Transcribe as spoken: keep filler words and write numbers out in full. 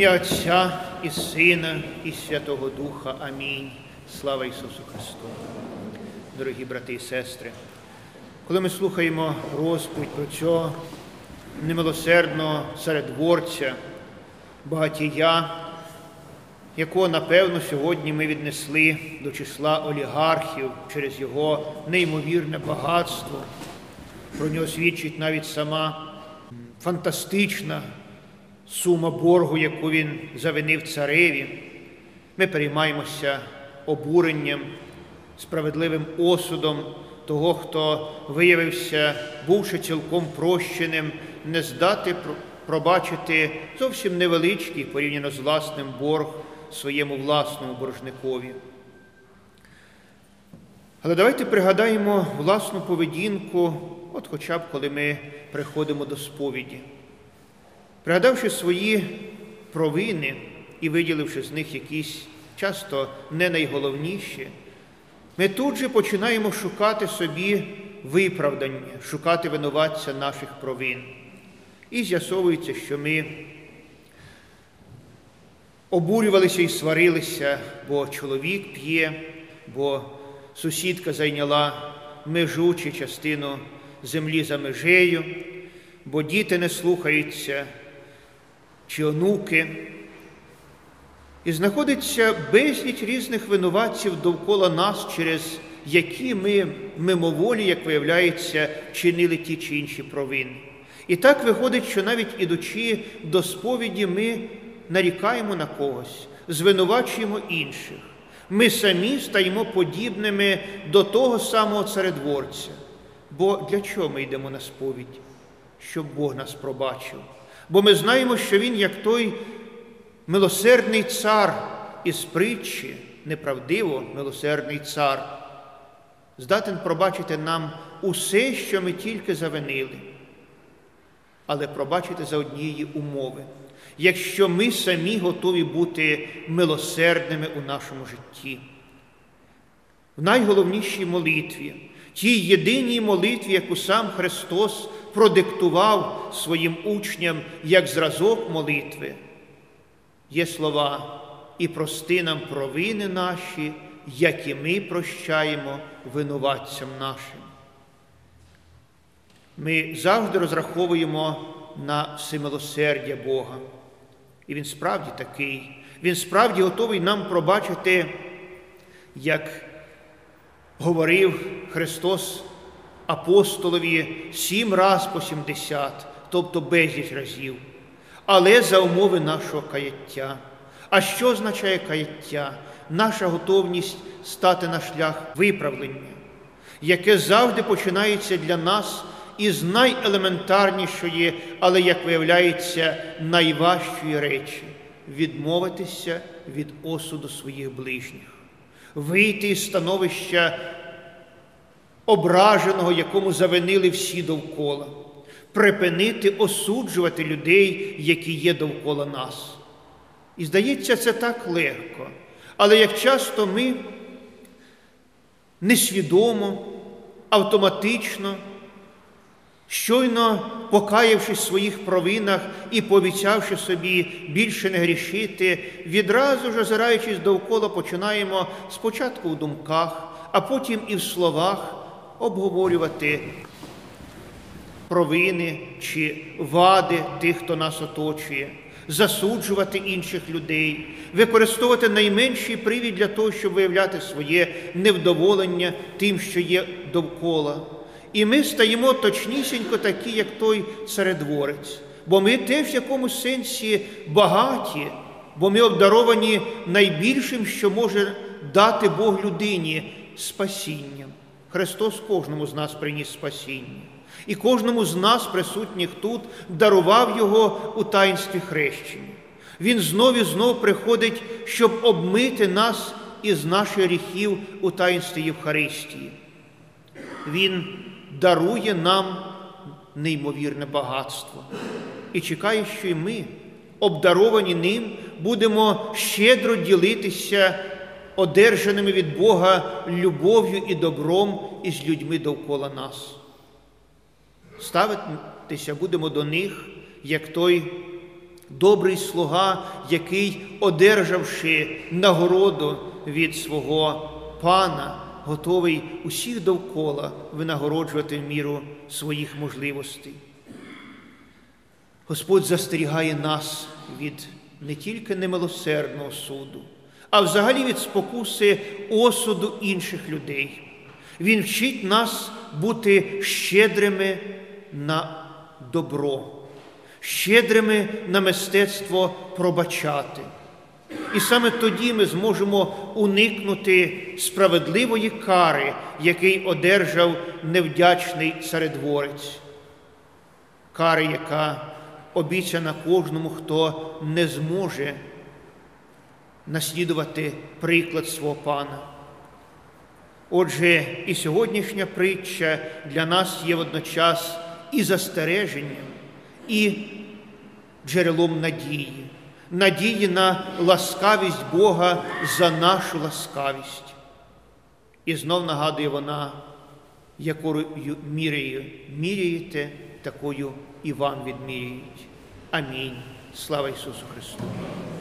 ім'я Отця і Сина, і Святого Духа. Амінь. Слава Ісусу Христу! Дорогі брати і сестри, коли ми слухаємо розповідь про цього немилосердного царедворця, багатія, якого, напевно, сьогодні ми віднесли до числа олігархів через його неймовірне багатство, про нього свідчить навіть сама фантастична сума боргу, яку він завинив цареві, ми переймаємося обуренням, справедливим осудом того, хто виявився, бувши цілком прощеним, не здати пробачити зовсім невеличкий, порівняно з власним борг, своєму власному боржникові. Але давайте пригадаємо власну поведінку, от хоча б коли ми приходимо до сповіді. Пригадавши свої провини і виділивши з них якісь часто не найголовніші, ми тут же починаємо шукати собі виправдання, шукати винуватця наших провин. І з'ясовується, що ми обурювалися і сварилися, бо чоловік п'є, бо сусідка зайняла межу чи частину землі за межею, бо діти не слухаються, чи онуки. І знаходиться безліч різних винуватців довкола нас, через які ми мимоволі, як виявляється, чинили ті чи інші провини. І так виходить, що навіть ідучи до сповіді, ми нарікаємо на когось, звинувачуємо інших. Ми самі стаємо подібними до того самого царедворця. Бо для чого ми йдемо на сповідь? Щоб Бог нас пробачив. Бо ми знаємо, що Він, як той милосердний цар із притчі, неправдиво милосердний цар, здатен пробачити нам усе, що ми тільки завинили. Але пробачити за однієї умови, якщо ми самі готові бути милосердними у нашому житті. В найголовнішій молитві, тій єдиній молитві, яку сам Христос продиктував своїм учням як зразок молитви, є слова «І прости нам провини наші, як і ми прощаємо винуватцям нашим». Ми завжди розраховуємо на всемилосердя Бога. І Він справді такий. Він справді готовий нам пробачити, як говорив Христос апостолові, сім раз по сімдесят, тобто безліч разів, але за умови нашого каяття. А що означає каяття? Наша готовність стати на шлях виправлення, яке завжди починається для нас із найелементарнішої, але, як виявляється, найважчої речі – відмовитися від осуду своїх ближніх, вийти із становища ображеного, якому завинили всі довкола, припинити осуджувати людей, які є довкола нас. І здається, це так легко, але як часто ми несвідомо, автоматично, щойно покаявшись в своїх провинах і пообіцявши собі більше не грішити, відразу ж, озираючись довкола, починаємо спочатку в думках, а потім і в словах обговорювати провини чи вади тих, хто нас оточує, засуджувати інших людей, використовувати найменший привід для того, щоб виявляти своє невдоволення тим, що є довкола. І ми стаємо точнісінько такі, як той царедворець. Бо ми теж в якомусь сенсі багаті, бо ми обдаровані найбільшим, що може дати Бог людині – спасінням. Христос кожному з нас приніс спасіння. І кожному з нас, присутніх тут, дарував його у таїнстві хрещення. Він знов і знов приходить, щоб обмити нас із наших гріхів у таїнстві Євхаристії. Він дарує нам неймовірне багатство і чекає, що й ми, обдаровані ним, будемо щедро ділитися одержаними від Бога любов'ю і добром із людьми довкола нас. Ставитися будемо до них, як той добрий слуга, який, одержавши нагороду від свого пана, готовий усіх довкола винагороджувати в міру своїх можливостей. Господь застерігає нас від не тільки немилосердного суду, а взагалі від спокуси осуду інших людей. Він вчить нас бути щедрими на добро, щедрими на мистецтво пробачати. І саме тоді ми зможемо уникнути справедливої кари, який одержав невдячний царедворець. Кари, яка обіцяна кожному, хто не зможе наслідувати приклад свого пана. Отже, і сьогоднішня притча для нас є водночас і застереженням, і джерелом надії. Надії на ласкавість Бога за нашу ласкавість. І знов нагадує вона, якою мірою міряєте, такою і вам відміряють. Амінь. Слава Ісусу Христу!